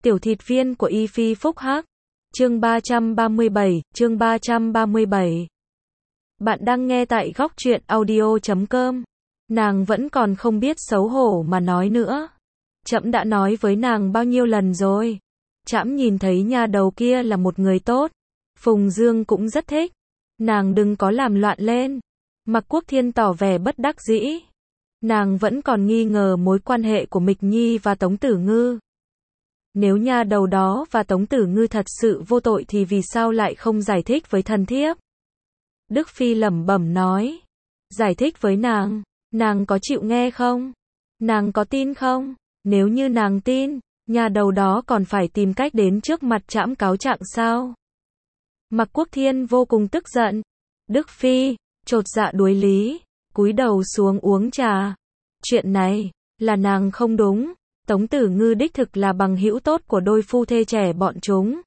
Tiểu thịt viên của Y Phi phúc hắc. Chương 337. Bạn đang nghe tại góc truyện audio.com. Nàng vẫn còn không biết xấu hổ mà nói nữa. Trẫm đã nói với nàng bao nhiêu lần rồi. Trẫm nhìn thấy nha đầu kia là một người tốt. Phùng Dương cũng rất thích. Nàng đừng có làm loạn lên. Mạc Quốc Thiên tỏ vẻ bất đắc dĩ. Nàng vẫn còn nghi ngờ mối quan hệ của Mịch Nhi và Tống Tử Ngư. Nếu nha đầu đó và Tống Tử Ngư thật sự vô tội thì vì sao lại không giải thích với thần thiếp? Đức Phi lẩm bẩm nói. Giải thích với nàng có chịu nghe không? Nàng có tin không? Nếu như nàng tin, nha đầu đó còn phải tìm cách đến trước mặt trẫm cáo trạng sao? Mạc Quốc Thiên vô cùng tức giận. Đức Phi chột dạ đuối lý, cúi đầu xuống uống trà. Chuyện này là nàng không đúng. Tống Tử Ngư đích thực là bằng hữu tốt của đôi phu thê trẻ bọn chúng.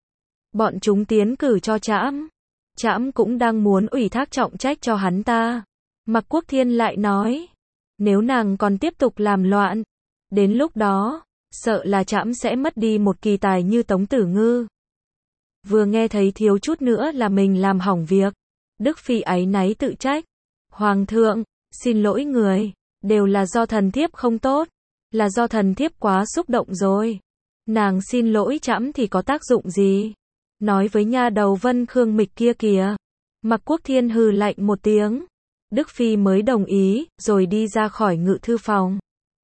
Bọn chúng tiến cử cho trẫm. Trẫm cũng đang muốn ủy thác trọng trách cho hắn ta. Mạc Quốc Thiên lại nói, nếu nàng còn tiếp tục làm loạn, đến lúc đó, sợ là trẫm sẽ mất đi một kỳ tài như Tống Tử Ngư. Vừa nghe thấy thiếu chút nữa là mình làm hỏng việc, Đức Phi áy náy tự trách. Hoàng thượng, xin lỗi người, đều là do thần thiếp không tốt. Là do thần thiếp quá xúc động rồi. Nàng xin lỗi trẫm thì có tác dụng gì? Nói với nha đầu Vân Khương Mịch kia kìa. Mạc Quốc Thiên hừ lạnh một tiếng. Đức Phi mới đồng ý, rồi đi ra khỏi ngự thư phòng.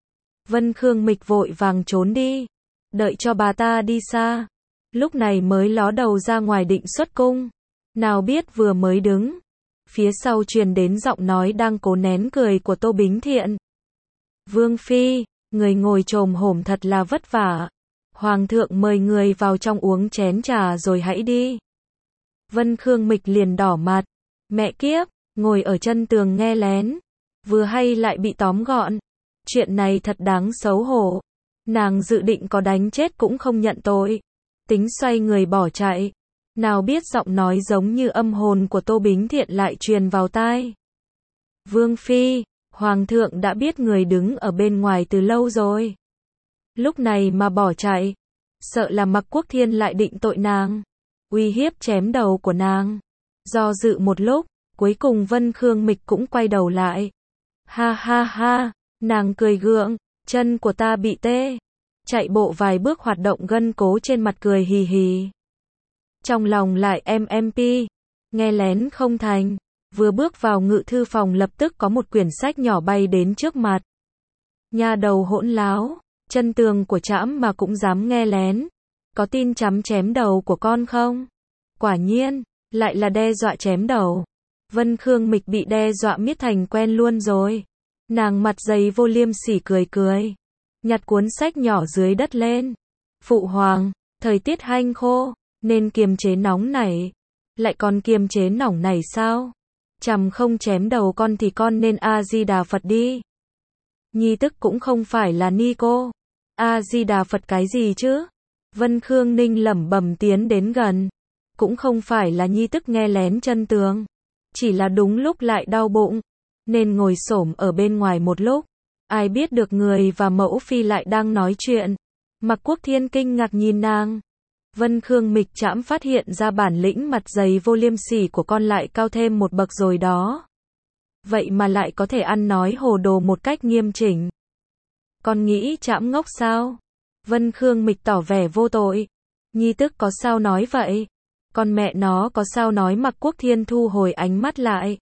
Vân Khương Mịch vội vàng trốn đi. Đợi cho bà ta đi xa. Lúc này mới ló đầu ra ngoài định xuất cung. Nào biết vừa mới đứng. Phía sau truyền đến giọng nói đang cố nén cười của Tô Bính Thiện. Vương Phi, người ngồi chồm hổm thật là vất vả. Hoàng thượng mời người vào trong uống chén trà rồi hãy đi. Vân Khương Mịch liền đỏ mặt. Mẹ kiếp, ngồi ở chân tường nghe lén. Vừa hay lại bị tóm gọn. Chuyện này thật đáng xấu hổ. Nàng dự định có đánh chết cũng không nhận tội. Tính xoay người bỏ chạy. Nào biết giọng nói giống như âm hồn của Tô Bính Thiện lại truyền vào tai. Vương Phi, Hoàng thượng đã biết người đứng ở bên ngoài từ lâu rồi. Lúc này mà bỏ chạy, sợ là Mạc Quốc Thiên lại định tội nàng, uy hiếp chém đầu của nàng. Do dự một lúc, cuối cùng Vân Khương Mịch cũng quay đầu lại. Ha ha ha, nàng cười gượng, chân của ta bị tê. Chạy bộ vài bước hoạt động gân cố trên mặt cười hì hì. Trong lòng lại MMP, nghe lén không thành. Vừa bước vào ngự thư phòng lập tức có một quyển sách nhỏ bay đến trước mặt. Nha đầu hỗn láo, chân tường của trẫm mà cũng dám nghe lén. Có tin trẫm chém đầu của con không? Quả nhiên, lại là đe dọa chém đầu. Vân Khương Mịch bị đe dọa miết thành quen luôn rồi. Nàng mặt dày vô liêm sỉ cười cười. Nhặt cuốn sách nhỏ dưới đất lên. Phụ hoàng, thời tiết hanh khô, nên kiềm chế nóng nảy. Lại còn kiềm chế nóng nảy sao? Chằm không chém đầu con thì con nên A-di-đà Phật đi. Nhi tức cũng không phải là ni cô. A-di-đà Phật cái gì chứ? Vân Khương Ninh lẩm bẩm tiến đến gần. Cũng không phải là nhi tức nghe lén chân tường. Chỉ là đúng lúc lại đau bụng. Nên ngồi xổm ở bên ngoài một lúc. Ai biết được người và mẫu phi lại đang nói chuyện. Mạc Quốc Thiên kinh ngạc nhìn nàng. Vân Khương Mịch trẫm phát hiện ra bản lĩnh mặt dày vô liêm sỉ của con lại cao thêm một bậc rồi đó. Vậy mà lại có thể ăn nói hồ đồ một cách nghiêm chỉnh. Con nghĩ trẫm ngốc sao? Vân Khương Mịch tỏ vẻ vô tội. Nhi tức có sao nói vậy? Con mẹ nó có sao nói? Mạc Quốc Thiên thu hồi ánh mắt lại.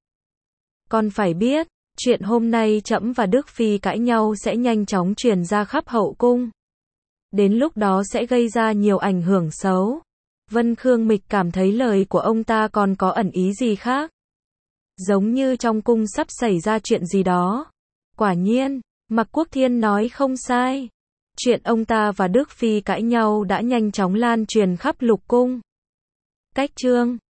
Con phải biết, chuyện hôm nay trẫm và Đức Phi cãi nhau sẽ nhanh chóng truyền ra khắp hậu cung. Đến lúc đó sẽ gây ra nhiều ảnh hưởng xấu. Vân Khương Mịch cảm thấy lời của ông ta còn có ẩn ý gì khác. Giống như trong cung sắp xảy ra chuyện gì đó. Quả nhiên, Mạc Quốc Thiên nói không sai. Chuyện ông ta và Đức Phi cãi nhau đã nhanh chóng lan truyền khắp lục cung. Cách chương